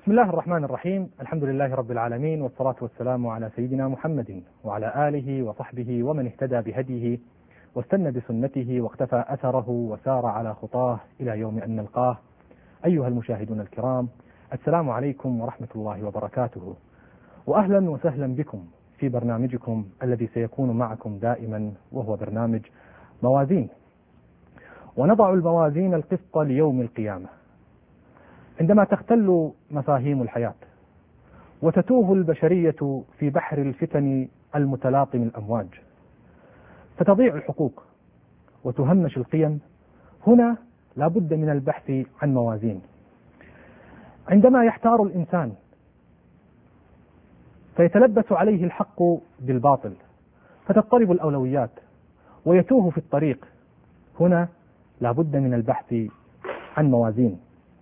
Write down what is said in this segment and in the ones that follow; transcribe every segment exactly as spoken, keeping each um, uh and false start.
بسم الله الرحمن الرحيم. الحمد لله رب العالمين، والصلاة والسلام على سيدنا محمد وعلى آله وصحبه ومن اهتدى بهديه واستنى بسنته واقتفى أثره وسار على خطاه إلى يوم أن نلقاه. أيها المشاهدون الكرام، السلام عليكم ورحمة الله وبركاته، وأهلا وسهلا بكم في برنامجكم الذي سيكون معكم دائما، وهو برنامج موازين. ونضع الموازين القسط ليوم القيامة. عندما تختل مفاهيم الحياة وتتوه البشرية في بحر الفتن المتلاطم الأمواج، فتضيع الحقوق وتهمش القيم، هنا لا بد من البحث عن موازين. عندما يحتار الإنسان فيتلبس عليه الحق بالباطل، فتضطرب الأولويات ويتوه في الطريق، هنا لا بد من البحث عن موازين.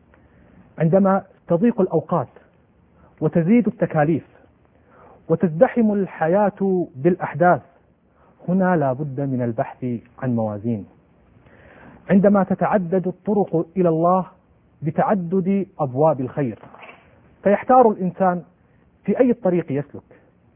عندما تضيق الأوقات وتزيد التكاليف وتزدحم الحياة بالأحداث، هنا لا بد من البحث عن موازين. عندما تتعدد الطرق إلى الله بتعدد أبواب الخير، فيحتار الإنسان في أي الطريق يسلك،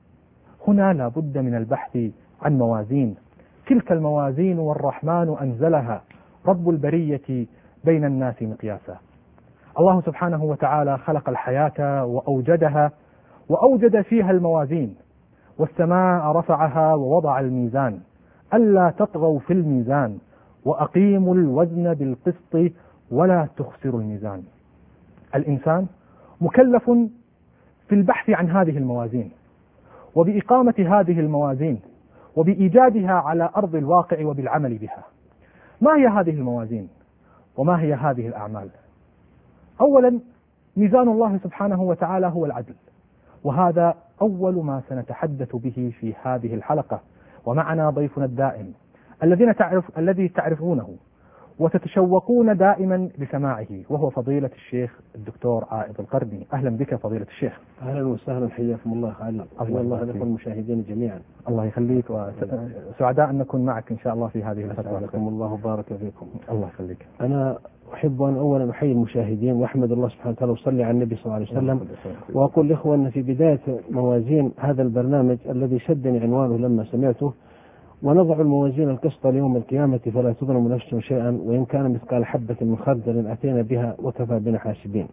هنا لا بد من البحث عن موازين. تلك الموازين والرحمن أنزلها، رب البرية بين الناس مقياسا. الله سبحانه وتعالى خلق الحياة وأوجدها وأوجد فيها الموازين، والسماء رفعها ووضع الميزان ألا تطغوا في الميزان وأقيموا الوزن بالقسط ولا تخسروا الميزان. الإنسان مكلف في البحث عن هذه الموازين وبإقامة هذه الموازين وبإيجادها على أرض الواقع وبالعمل بها. ما هي هذه الموازين وما هي هذه الأعمال؟ أولا، ميزان الله سبحانه وتعالى هو العدل، وهذا أول ما سنتحدث به في هذه الحلقة. ومعنا ضيفنا الدائم الذين تعرف الذي تعرفونه وتتشوقون دائما لسماعه، وهو فضيلة الشيخ الدكتور عائض القرني. أهلا بك فضيلة الشيخ. أهلا وسهلا، حياكم الله علي. الله, الله لكم المشاهدين جميعا. الله يخليك، وسعداء أن نكون معك إن شاء الله في هذه الفترة. أسعدكم الله وبارك فيكم. الله يخليك. أنا أحب أن أولا أحيي المشاهدين وأحمد الله سبحانه وتعالى وصلي على النبي صلى الله عليه وسلم، وأقول لإخوة أن في بداية موازين هذا البرنامج الذي شدني عنوانه لما سمعته: ونضع الموازين القسط ليوم القيامة فلا تظلم نفس شيئا وإن كان مثقال حبة من خردل أتينا بها وكفى بنا حاسبين.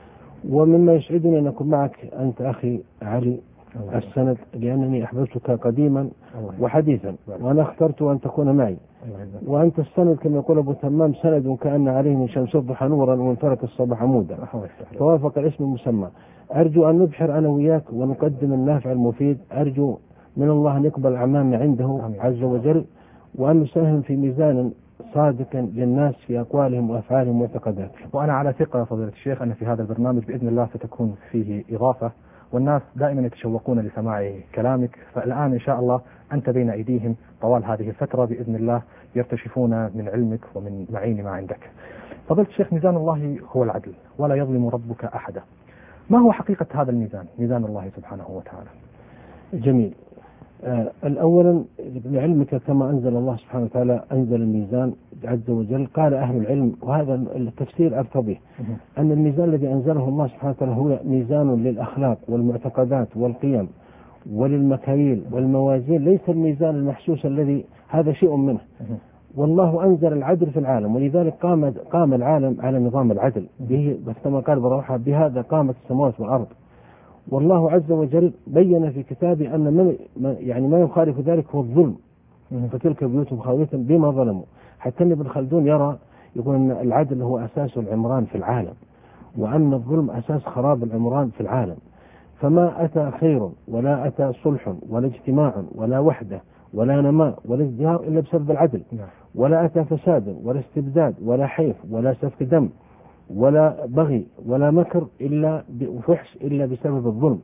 ومما يسعدني أن أكون معك أنت أخي علي السند، لأنني أحببتك قديما وحديثا، وأنا اخترت أن تكون معي. وأنت السند كما يقول أبو تمام: سند كأن عليه من شمس الضحى نورا ومن فرق الصباح عمودا، فوافق الاسم المسمى. أرجو أن نبحر أنا وياك ونقدم النافع المفيد. أرجو من الله أن يقبل أعمالنا عنده عز وجل، وأن نساهم في ميزان صادق للناس في أقوالهم وأفعالهم وتقداتهم. وأنا على ثقة يا فضيلة الشيخ أن في هذا البرنامج بإذن الله ستكون فيه إضافة، والناس دائما يتشوقون لسماع كلامك، فالآن إن شاء الله أنت بين أيديهم طوال هذه الفترة بإذن الله، يرتشفون من علمك ومن معين ما عندك. فضيلة الشيخ، ميزان الله هو العدل ولا يظلم ربك أحدا. ما هو حقيقة هذا الميزان، ميزان الله سبحانه وتعالى؟ جميل. آه الأولا، لعلمك كما أنزل الله سبحانه وتعالى أنزل الميزان عز وجل. قال أهل العلم، وهذا التفسير أرتضيه، أن الميزان الذي أنزله الله سبحانه وتعالى هو ميزان للأخلاق والمعتقدات والقيم وللمكاييل والموازين، ليس الميزان المحسوس الذي هذا شيء منه. والله أنزل العدل في العالم، ولذلك قام قام العالم على نظام العدل به، كما قال بروحة: بهذا قامت السماوات والأرض. والله عز وجل بين في كتابه أن من يعني ما يخالف ذلك هو الظلم، فتلك بيوتهم خاوية بما ظلموا. حتى ابن خلدون يرى، يقول أن العدل هو أساس العمران في العالم، وأن الظلم أساس خراب العمران في العالم. فما أتى خير ولا أتى صلح ولا اجتماع ولا وحدة ولا نماء ولا ازدهار إلا بسبب العدل، ولا أتى فساد ولا استبداد ولا حيف ولا سفك دم ولا بغي ولا مكر إلا وفحش إلا بسبب الظلم.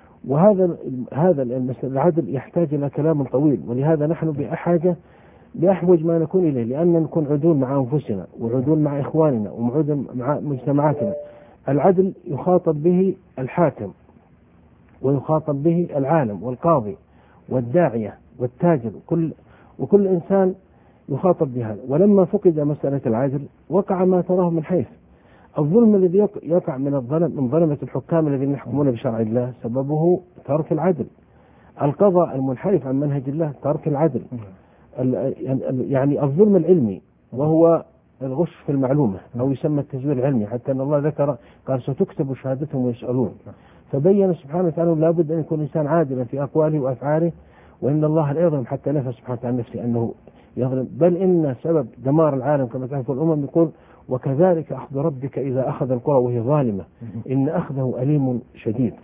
وهذا هذا العدل يحتاج إلى كلام طويل، ولهذا نحن بحاجة بأحوج ما نكون إليه، لأن نكون عدول مع أنفسنا وعدول مع إخواننا وعدول مع مجتمعاتنا. العدل يخاطب به الحاكم، ويخاطب به العالم والقاضي والداعية والتاجر، كل وكل إنسان يخاطب بهذا. ولما فقد مسألة العدل وقع ما تراه من حيث الظلم الذي يقع من الظلم من ظلمة الحكام الذين يحكمون بشرع الله سببه ترك العدل. القضاء المنحرف عن منهج الله ترك العدل. يعني الظلم العلمي وهو الغش في المعلومة أو يسمى التزوير العلمي، حتى أن الله ذكر قال ستكتب شهادتهم ويسألون. فبين سبحانه وتعالى لابد أن يكون الإنسان عادلا في أقواله وأفعاله، وإن الله لا يظلم حتى نفى سبحانه وتعالى نفسه أنه يظلم، بل إن سبب دمار العالم كما تعرف الأمم يقول وكذلك أخذ ربك إذا أخذ القرى وهي ظالمة إن أخذه أليم شديد.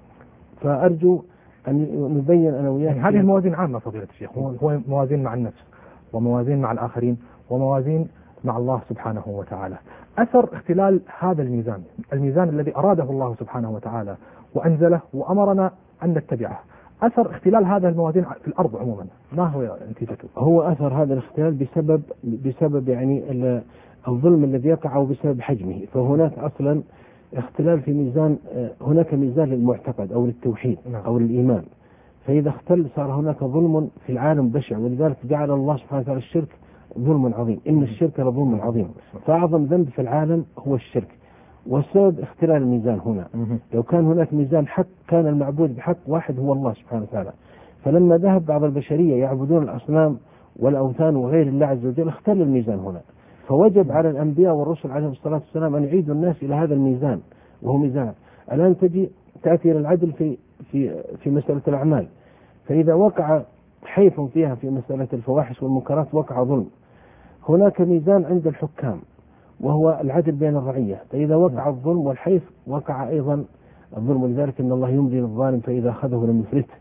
فأرجو أن نبين أنا وياك يعني هذه الموازين عامة فضيلة الشيخ، هو موازين مع النفس وموازين مع الآخرين وموازين مع الله سبحانه وتعالى. أثر اختلال هذا الميزان، الميزان الذي أراده الله سبحانه وتعالى وأنزله وأمرنا أن نتبعه، أثر اختلال هذا الموازين في الأرض عموما ما هو نتيجته؟ هو أثر هذا الاختلال بسبب بسبب يعني الظلم الذي يقع أو بسبب حجمه. فهناك أصلا اختلال في ميزان، هناك ميزان للمعتقد أو للتوحيد أو للإيمان، فإذا اختل صار هناك ظلم في العالم بشع، ولذلك جعل الله سبحانه وتعالى الشرك ظلم عظيم، إن الشرك لظلم عظيم، فأعظم ذنب في العالم هو الشرك. والسبب اختلال الميزان هنا، لو كان هناك ميزان حق كان المعبود بحق واحد هو الله سبحانه وتعالى، فلما ذهب بعض البشرية يعبدون الأصنام والأوثان وغير الله عز وجل اختل الميزان هنا، فوجب على الأنبياء والرسل عليهم الصلاة والسلام أن يعيدوا الناس إلى هذا الميزان، وهو ميزان. الآن تجي تأتي العدل في في في مسألة الأعمال، فإذا وقع حيف فيها في مسألة الفواحش والمنكرات وقع ظلم. هناك ميزان عند الحكام وهو العدل بين الرعية، فإذا وقع الظلم والحيف وقع أيضا الظلم، ولذلك إن الله يملي للظالم فإذا أخذه لم يفلته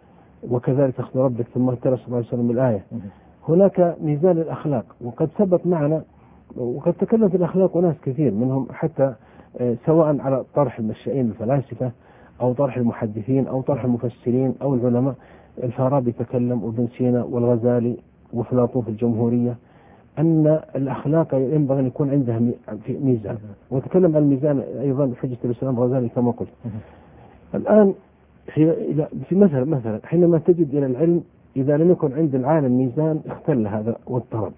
وكذلك أخذ ربك ثم اهترى صلى الله عليه وسلم الآية. هناك ميزان الأخلاق، وقد سبق معنا وقد تكلم في الأخلاق وناس كثير منهم حتى سواء على طرح المشائين الفلاسفة أو طرح المحدثين أو طرح المفسرين أو العلماء. الفارابي تكلم وابن سينا والغزالي وأفلاطون في الجمهورية أن الأخلاق ينبغي أن يكون عندها ميزان، وتكلم عن الميزان أيضا حجة الإسلام الغزالي كما قلت. الآن في مثلا مثلا حينما تجد إلى العلم إذا لم يكن عند العالم ميزان اختل هذا واضطرب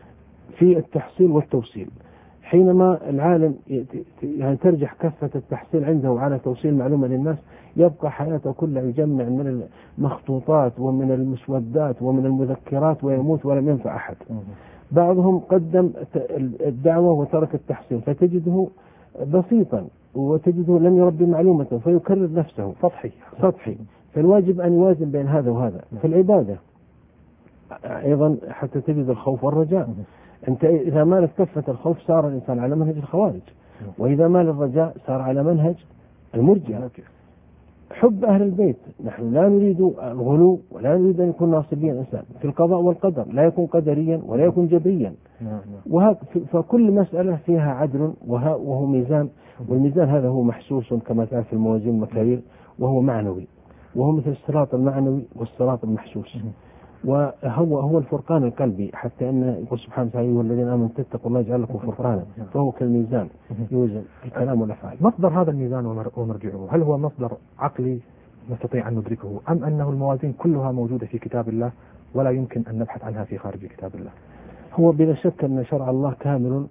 في التحصيل والتوصيل. حينما العالم يعني ترجح كفة التحصيل عنده على توصيل معلومة للناس يبقى حياته كلها يجمع من المخطوطات ومن المسودات ومن المذكرات ويموت ولم ينفع أحد. بعضهم قدم الدعوة وترك التحصيل فتجده بسيطا وتجده لم يربي معلومة فيكرر نفسه سطحي سطحي. فالواجب أن يوازن بين هذا وهذا. في العبادة أيضا حتى تجد الخوف والرجاء. أنت إذا مالت كفة الخوف صار الإنسان على منهج الخوارج، وإذا مال الرجاء صار على منهج المرجئة. حب أهل البيت، نحن لا نريد الغلو ولا نريد أن يكون ناصبيا الإنسان في القضاء والقدر، لا يكون قدريا ولا يكون جبريا. فكل مسألة فيها عدل وهو ميزان، والميزان هذا هو محسوس كما تعرف في الموازين المكارير، وهو معنوي، وهو مثل الصراط المعنوي والصراط المحسوس، وهو هو الفرقان القلبي، حتى أن يقول سبحانه وتعالى أيها الذين آمنوا اتقوا الله يجعل لكم فرقانا، فهو كالميزان يوزن الكلام والأفعال. مصدر هذا الميزان ومرجعه هل هو مصدر عقلي نستطيع أن ندركه، أم أنه الموازين كلها موجودة في كتاب الله ولا يمكن أن نبحث عنها في خارج كتاب الله؟ هو بلا شك أن شرع الله كامل،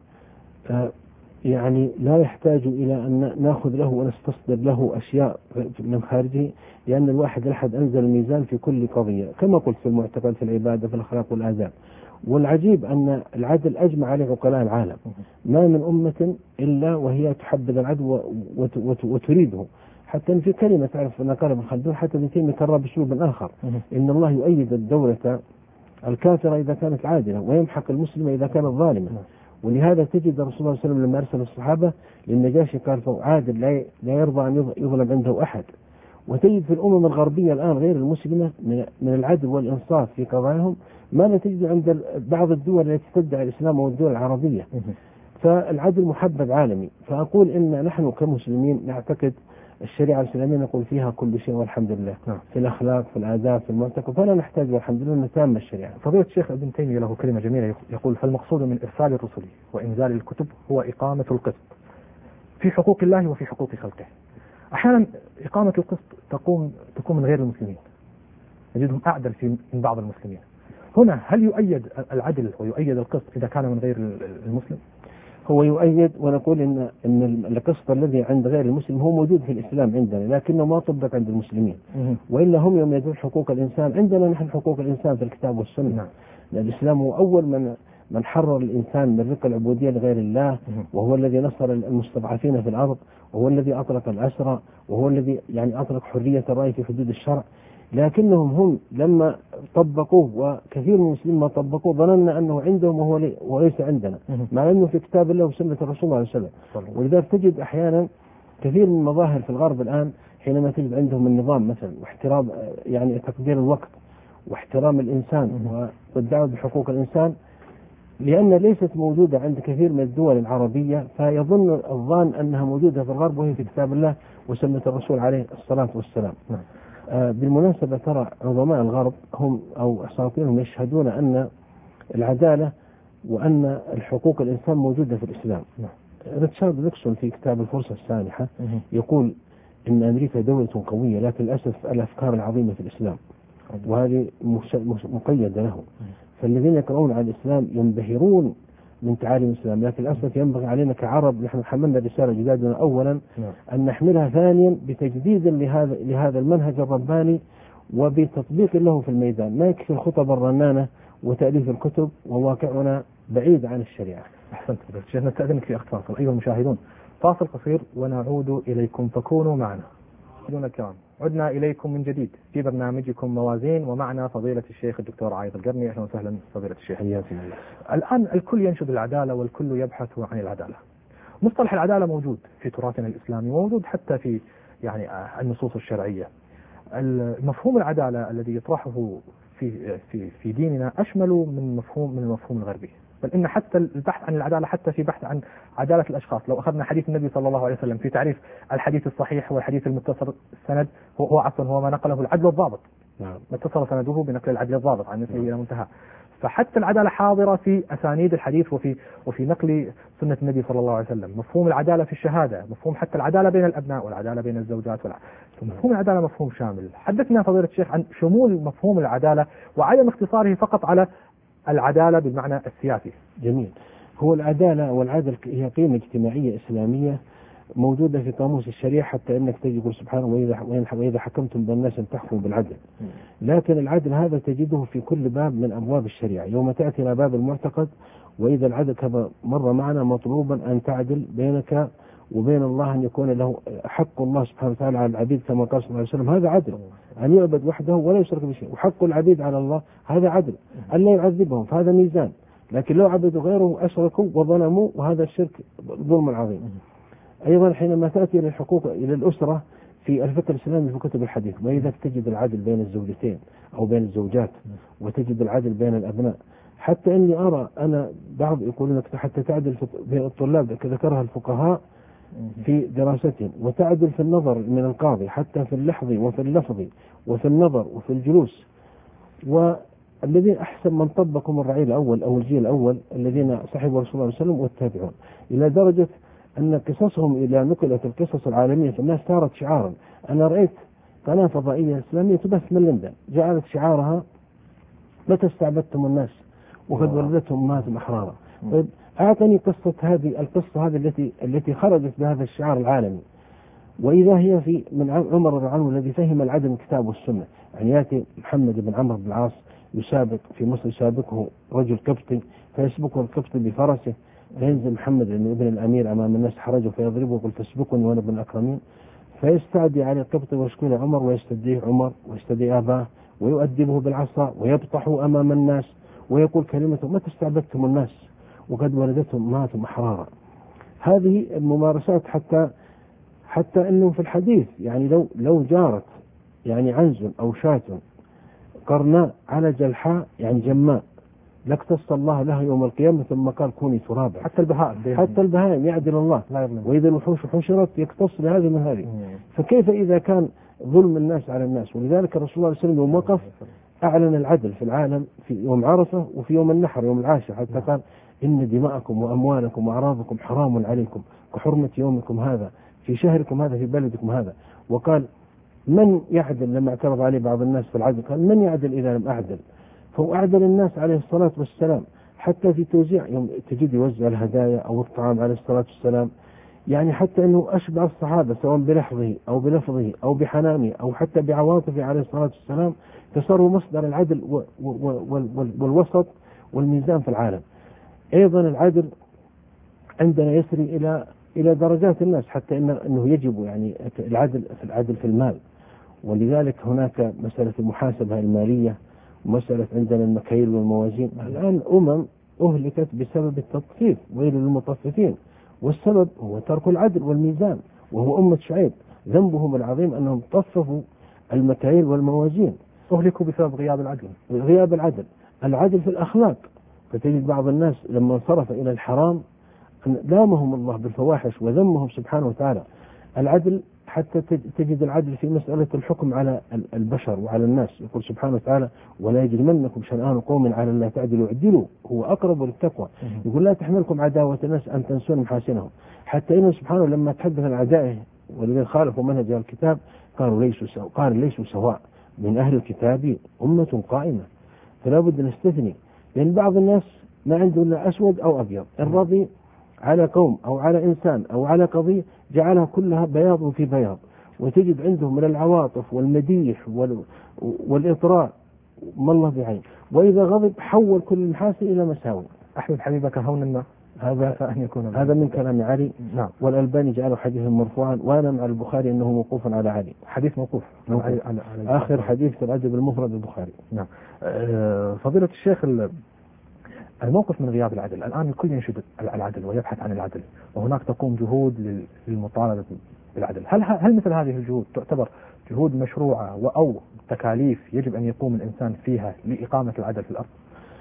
يعني لا يحتاج إلى أن نأخذ له ونستصدر له أشياء من خارجه، لأن الواحد الأحد أنزل الميزان في كل قضية كما قلت في المعتقد في العبادة في الأخلاق والآداب. والعجيب أن العدل أجمع عليه عقلاء العالم، ما من أمة إلا وهي تحبذ العدل وتريده، حتى في كلمة تعرف أن قال ابن خلدون حتى ابن تيمية كرر بأسلوب آخر إن الله يؤيد الدولة الكافرة إذا كانت عادلة ويمحق المسلمة إذا كانت ظالمة. ولهذا تجد الرسول صلى الله عليه وسلم لما أرسل الصحابة للنجاشي قال عادل لا يرضى أن يظلم عنده أحد. وتجد في الأمم الغربية الآن غير المسلمة من العدل والإنصاف في قضاياهم ما لا تجد عند بعض الدول التي تدعي الإسلام والدول العربية. فالعدل محبب عالمي. فأقول إن نحن كمسلمين نعتقد الشريعة الإسلامية نقول فيها كل شيء والحمد لله، في الأخلاق في الآداب في المعتقد، فلا نحتاج والحمد لله نتام الشريعة. فضيلة الشيخ ابن تيمية له كلمة جميلة يقول فالمقصود من إرسال الرسل وإنزال الكتب هو إقامة القسط في حقوق الله وفي حقوق خلقه. أحيانا إقامة القسط تقوم تكون من غير المسلمين، نجدهم أعدل في من بعض المسلمين. هنا هل يؤيد العدل ويؤيد القسط إذا كان من غير المسلم؟ هو يؤيد، ونقول إن إن القسط الذي عند غير المسلم هو موجود في الإسلام عندنا، لكنه ما طبق عند المسلمين. وإلا هم يوم يدون حقوق الإنسان، عندنا نحن حقوق الإنسان في الكتاب والسنة. الإسلام هو أول من من حرر الإنسان من رق العبودية لغير الله، وهو الذي نصر المستضعفين في الأرض، وهو الذي أطلق الأسرى، وهو الذي يعني أطلق حرية الرأي في حدود الشرع. لكنهم هم لما طبقوه، وكثير من المسلمين ما طبقوه، ظننا أنه عندهم وهو لي وليس عندنا، مع أنه في كتاب الله وسنة الرسول صلى الله عليه وسلم. ولذلك تجد أحيانا كثير من المظاهر في الغرب الآن حينما تجد عندهم النظام مثلا، واحترام يعني تقدير الوقت واحترام الإنسان والدعوة بحقوق الإنسان، لأن ليست موجودة عند كثير من الدول العربية، فيظن الظان أنها موجودة في الغرب وهي في كتاب الله وسنة الرسول عليه الصلاة والسلام. آه بالمناسبة ترى عظماء الغرب هم أو أساطيرهم يشهدون أن العدالة وأن الحقوق الإنسان موجودة في الإسلام. ريتشارد نيكسون في كتاب الفرصة السانحة يقول إن أمريكا دولة قوية، لكن للأسف الأفكار العظيمة في الإسلام، وهذه مقيدة له. فالذين يقرؤون عن الإسلام ينبهرون من تعاليم الإسلام، لكن للأسف ينبغي علينا كعرب، نحن حملنا رسالة جدادنا أولا أن نحملها، ثانيا بتجديد لهذا لهذا المنهج الرباني وبتطبيق له في الميدان. ما يكفي الخطب الرنانة وتأليف الكتب وواقعنا بعيد عن الشريعة. أحسنت شيخ، نستأذنك في أختصار. أيها المشاهدون، فاصل قصير ونعود إليكم، فكونوا معنا. مشاهدينا الكرام، عدنا إليكم من جديد في برنامجكم موازين، ومعنا فضيلة الشيخ الدكتور عايض القرني. أهلا وسهلا فضيلة الشيخ. حياكم الله. الآن الكل ينشد العدالة والكل يبحث عن العدالة. مصطلح العدالة موجود في تراثنا الإسلامي، وموجود حتى في يعني النصوص الشرعية. المفهوم العدالة الذي يطرحه في في في ديننا أشمل من مفهوم من المفهوم الغربي، بل إن حتى البحث عن العدالة حتى في بحث عن عدالة الأشخاص. لو أخذنا حديث النبي صلى الله عليه وسلم في تعريف الحديث الصحيح والحديث المتصل السند، هو هو عفوا هو ما نقله العدل الضابط. نعم. ما اتصل سنده بنقل العدل الضابط عن نسبه إلى منتهى. فحتى العدالة حاضرة في أسانيد الحديث وفي وفي نقل سنة النبي صلى الله عليه وسلم. مفهوم العدالة في الشهادة، مفهوم حتى العدالة بين الأبناء والعدالة بين الزوجات والع... مفهوم العدالة مفهوم شامل. حدثنا فضيلة الشيخ عن شمول مفهوم العدالة وعدم اختصاره فقط على العدالة بالمعنى السياسي. جميل. هو العدالة والعدل هي قيمة اجتماعية إسلامية موجودة في قاموس الشريعة، حتى أنك تجد سبحانه وإذا وإذا حكمتم بين الناس أن تحكموا بالعدل. لكن العدل هذا تجده في كل باب من أبواب الشريعة. يوم تأتي إلى باب المعتقد، وإذا العدل كما مر معنا مطلوبا أن تعدل بينك وبين الله، أن يكون له حق الله سبحانه وتعالى على العبيد كما قال صلى الله عليه وسلم، هذا عدل، أن يعبد وحده ولا يشرك بشيء. وحق العبيد على الله هذا عدل، أن لا يعذبهم، فهذا ميزان. لكن لو عبدوا غيره أشركوا وظلموا، وهذا الشرك ظلم عظيم. أيضا حينما تأتي إلى الحقوق إلى الأسرة في الفقه الإسلامي في كتب الحديث، وإذا تجد العدل بين الزوجتين أو بين الزوجات، وتجد العدل بين الأبناء. حتى إني أرى أنا بعض يقولون حتى تعدل بين الطلاب، ذكرها الفقهاء في دراستهم، وتعدل في النظر من القاضي، حتى في اللحظ وفي اللفظ وفي النظر وفي الجلوس. والذين أحسن من طبقهم الرعيل الأول أو الجيل الأول الذين صحبوا رسول الله صلى الله عليه وسلم والتابعون، إلى درجة أن قصصهم إلى نقلت القصص العالمية في الناس صارت شعارا. أنا رأيت قناة فضائية إسلامية تبث من لندن جعلت شعارها متى استعبدتم الناس وقد ولدتهم أمهاتهم أحرارا. طيب أعطني قصة هذه القصة هذه التي التي خرجت بهذا الشعار العالمي، وإذا هي في من عمر رضي الله عنه الذي فهم العدل من الكتاب والسنة. يعني يأتي محمد بن عمرو بن العاص يسابق في مصر، يسابقه رجل قبطي فيسبقه القبطي بفرسه، فينزل محمد ابن الأمير أمام الناس حرجه فيضربه ويقول تسبقني وأنا ابن الأكرمين، فيستعدي على القبطي ويشكو له عمر، ويستدعيه عمر ويستدعي أباه ويؤدبه بالعصا ويبطحه أمام الناس ويقول كلمته متى استعبدتم الناس وقد ولدتهم أمهاتهم أحرارا. هذه الممارسات حتى حتى أنه في الحديث يعني لو لو جارت يعني عنز أو شاة قرناء على جلحاء يعني جماء لاقتص الله لها يوم القيامة، ثم قال كوني ترابا. حتى البهائم حتى البهائم يعدل الله، وإذا الوحوش حشرت يقتص لهذه من هذه. فكيف إذا كان ظلم الناس على الناس؟ ولذلك الرسول صلى الله عليه وسلم يوم وقف أعلن العدل في العالم في يوم عرفة وفي يوم النحر يوم العاشر، حتى قال إن دماءكم وأموالكم وأعراضكم حرام عليكم كحرمة يومكم هذا في شهركم هذا في بلدكم هذا. وقال من يعدل لما اعترض عليه بعض الناس في العدل، قال من يعدل إذا لم أعدل؟ فهو أعدل الناس عليه الصلاة والسلام، حتى في توزيع يوم تجد يوزع الهدايا أو الطعام عليه الصلاة والسلام، يعني حتى أنه أشبع الصحابة سواء بلحظه أو بلفظه أو بحنانه أو حتى بعواطفه عليه الصلاة والسلام، فصاروا مصدر العدل والوسط والميزان في العالم. أيضا العدل عندنا يسري إلى إلى درجات الناس، حتى إنه, إنه يجب يعني العدل في العدل في المال، ولذلك هناك مسألة المحاسبة المالية ومسألة عندنا المكاييل والموازين. الآن أمم أهلكت بسبب التطفيف، ويل للمطففين، والسبب هو ترك العدل والميزان، وهو أمة شعيب ذنبهم العظيم أنهم طففوا المكاييل والموازين. أهلكوا بسبب غياب العدل. غياب العدل، العدل في الأخلاق، فتجد بعض الناس لما انصرف إلى الحرام لامهم الله بالفواحش وذمهم سبحانه وتعالى. العدل حتى تجد العدل في مسألة الحكم على البشر وعلى الناس، يقول سبحانه وتعالى: ولا يجرمنكم شنآن قوم على ألا تعدلوا اعدلوا هو أقرب للتقوى. يقول: لا تحملكم عداوة الناس أن تنسون محاسنهم. حتى إنه سبحانه لما تحدث عن أعدائه والذين خالفوا منهج الكتاب قالوا ليسوا سواء، قال ليسوا سواء من أهل الكتاب أمة قائمة. فلا بد نستثني، لأن بعض الناس ما عنده إلا أسود أو أبيض، الرضي على قوم أو على إنسان أو على قضية جعلها كلها بياض في بياض، وتجد عندهم من العواطف والمديح والإطراء ما الله بعين، وإذا غضب حول كل المحاسن إلى مساوي. أحمد حبيبك هونا ما هذا فأن يكون هذا من كلام علي. نعم. والألباني جعله حديثا مرفوعا، وأنا مع البخاري أنه موقوف على علي. حديث موقوف, موقوف. على على على آخر حديث في الأدب المفرد البخاري. نعم. أه فضيلة الشيخ، الموقف من غياب العدل، الآن الكل ينشد العدل ويبحث عن العدل، وهناك تقوم جهود للمطالبة بالعدل. هل هل مثل هذه الجهود تعتبر جهود مشروعة أو تكاليف يجب أن يقوم الإنسان فيها لإقامة العدل في الأرض؟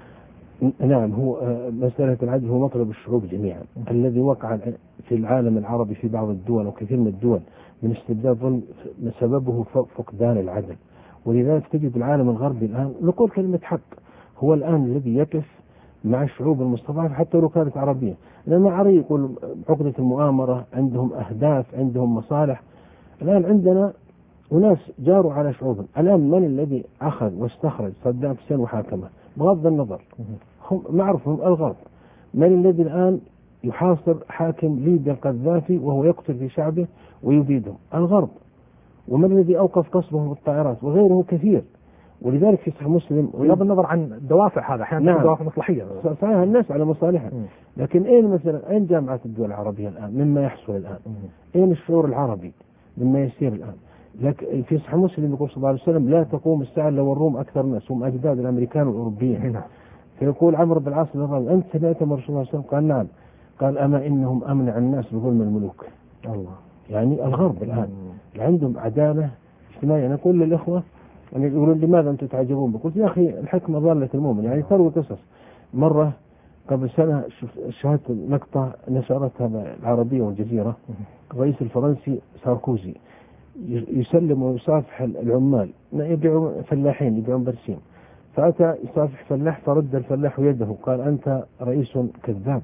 نعم، هو مسألة العدل هو مطلب الشعوب جميعا. الذي وقع في العالم العربي في بعض الدول وكثير من الدول من استبداد ظلم سببه فقدان العدل، ولذلك تجد العالم الغربي الآن نقول كلمة حق هو الآن الذي يقف مع الشعوب المستضعفة حتى لو كانت عربية. لأن عربي يقول عقدة المؤامرة، عندهم أهداف، عندهم مصالح. الآن عندنا وناس جاروا على شعوبهم. الآن من الذي أخذ واستخرج صدام حسين وحاكمه؟ بغض النظر هم معروفهم الغرب. من الذي الآن يحاصر حاكم ليبيا القذافي وهو يقتل في شعبه ويبيدهم؟ الغرب. ومن الذي أوقف قصفه بالطائرات؟ وغيره كثير. ولذلك في صحيح مسلم، بغض النظر عن دوافع هذا أحيانا نعم. دوافع مصلحية، صحيح الناس على مصالحها، لكن أين مثلا أين جامعات الدول العربية الآن مما يحصل الآن؟ م. أين الشعور العربي مما يسير الآن؟ لكن في صحيح مسلم يقول صلى الله عليه وسلم: لا تقوم الساعة لو الروم أكثر الناس، هم أجداد الأمريكان والأوروبيين. نعم. فيقول عمرو بن العاص: أنت سمعت من رسول الله صلى الله عليه وسلم؟ قال: نعم. قال: أما إنهم أمنع الناس بظلم الملوك. الله. يعني الغرب الآن م. عندهم عدالة اجتماعية. أنا أقول للإخوة يعني يقولون لماذا أنتم تعجبون؟ قلت: يا أخي الحكمة ضالة المؤمن. يعني تروي قصص. مرة قبل سنة شاهدت مقطع نشرتها العربية والجزيرة، الرئيس الفرنسي ساركوزي يسلم ويصافح العمال، يبيعون فلاحين يبيعون برسيم، فأتى يصافح فلاح فرد الفلاح يده، قال: أنت رئيس كذاب.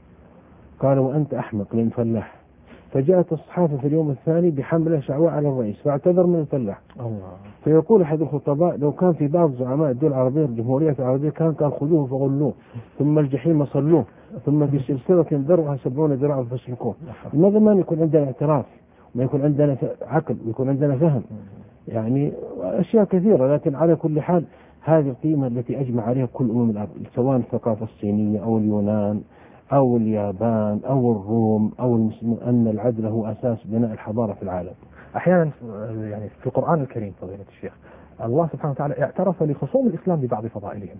قال: وأنت أحمق لأن فلاح. فجاءت الصحافة في اليوم الثاني بحملة شعواء على الرئيس فاعتذر من الفلاح. الله. فيقول أحد الخطباء: لو كان في بعض زعماء الدول العربية الجمهورية العربية كان قال: خذوه فغلوه ثم الجحيم صلوه ثم في سلسلة ذرعها سبعون ذراعا فاسلكوه. لماذا ما يكون عندنا اعتراف، ما يكون عندنا عقل، ويكون عندنا فهم؟ يعني أشياء كثيرة. لكن على كل حال هذه القيمة التي أجمع عليها كل أمم الأرض، سواء الثقافة الصينية أو اليونان أو اليابان أو الروم أو المسلمين، أن العدل هو أساس بناء الحضارة في العالم. أحيانا يعني في القرآن الكريم فضيلة الشيخ الله سبحانه وتعالى اعترف لخصوم الإسلام ببعض فضائلهم،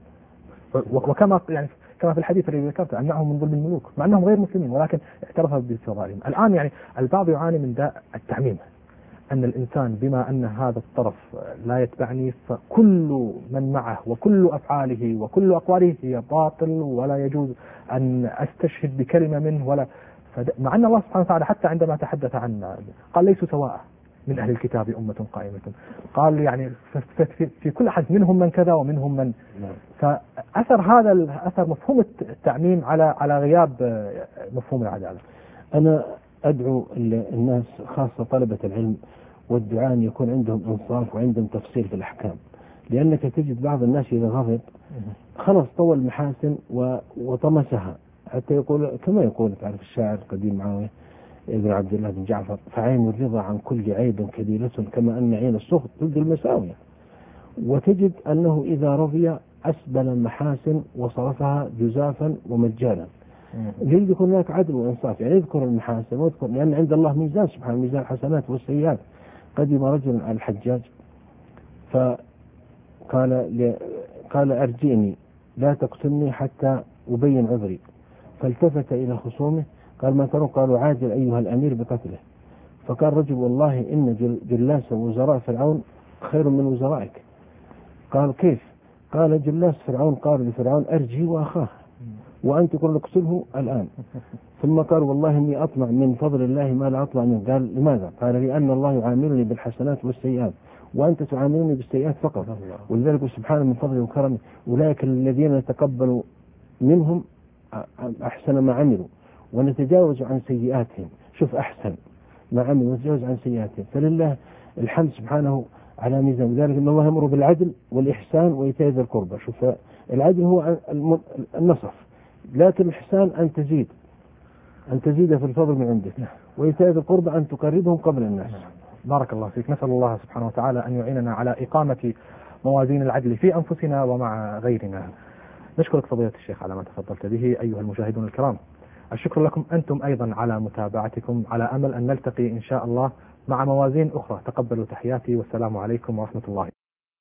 وكما يعني كما في الحديث الذي ذكرت أمنعهم من ظلم الملوك مع أنهم غير مسلمين، ولكن اعترف بفضائلهم. الآن يعني البعض يعاني من داء التعميم، أن الإنسان بما أن هذا الطرف لا يتبعني فكل من معه وكل أفعاله وكل أقواله هي باطل ولا يجوز أن أستشهد بكلمة منه ولا. مع أن الله سبحانه وتعالى حتى عندما تحدث عن قال: ليسوا سواء من أهل الكتاب أمة قائمة، قال يعني في كل أحد منهم من كذا ومنهم من. فأثر هذا الأثر مفهوم التعميم على على غياب مفهوم العدالة. أنا أدعو الناس خاصة طلبة العلم والدعاء أن يكون عندهم إنصاف وعندهم تفصيل في الأحكام، لأنك تجد بعض الناس إذا غضب خلص طوى المحاسن وطمسها، حتى يقول كما يقول تعرف الشاعر القديم معاوية ابن عبد الله بن جعفر: فعين الرضا عن كل عيب كبيرة كما أن عين السخط ضد المساوية. وتجد أنه إذا رضي أسبل المحاسن وصرفها جزافا ومجانا. يجب يكون هناك عدل وإنصاف، يعني يذكر المحاسن ويذكر، لأن عند الله ميزان سبحانه، ميزان الحسنات والسيئات. قدم رجل على الحجاج فقال قال أرجئني لا تقتلني حتى أبين عذري، فالتفت إلى خصومه قال: ما ترون؟ قالوا: عاجل أيها الأمير بقتله. فقال رجل: والله إن جلاس وزراء فرعون خير من وزرائك. قال: كيف؟ قال: جلاس فرعون قال لفرعون: أرجي وأخاه، وأنت تقول اقتله الآن. ثم قال: والله إني أطمع من فضل الله ما لا أطمع منه. قال: لماذا؟ قال: لأن الله يعاملني بالحسنات والسيئات وأنت تعاملني بالسيئات فقط. ولذلك سبحانه من فضله وكرمه أولئك الذين نتقبل منهم أحسن ما عملوا ونتجاوز عن سيئاتهم. شوف، أحسن ما عملوا ونتجاوز عن سيئاتهم. فلله الحمد سبحانه على ميزان ذلك. إن الله يأمر بالعدل والإحسان وإيتاء ذي القربى. شوف، العدل هو النصف، لكن الإحسان أن تزيد أن تزيد في الفضل من عندك، وإيتاء ذي القربى أن تقربهم قبل الناس. بارك الله فيك. نسأل الله سبحانه وتعالى أن يعيننا على إقامة موازين العدل في أنفسنا ومع غيرنا. نشكرك فضيلة الشيخ على ما تفضلت به. أيها المشاهدون الكرام، الشكر لكم أنتم أيضا على متابعتكم، على أمل أن نلتقي إن شاء الله مع موازين أخرى. تقبلوا تحياتي، والسلام عليكم ورحمة الله.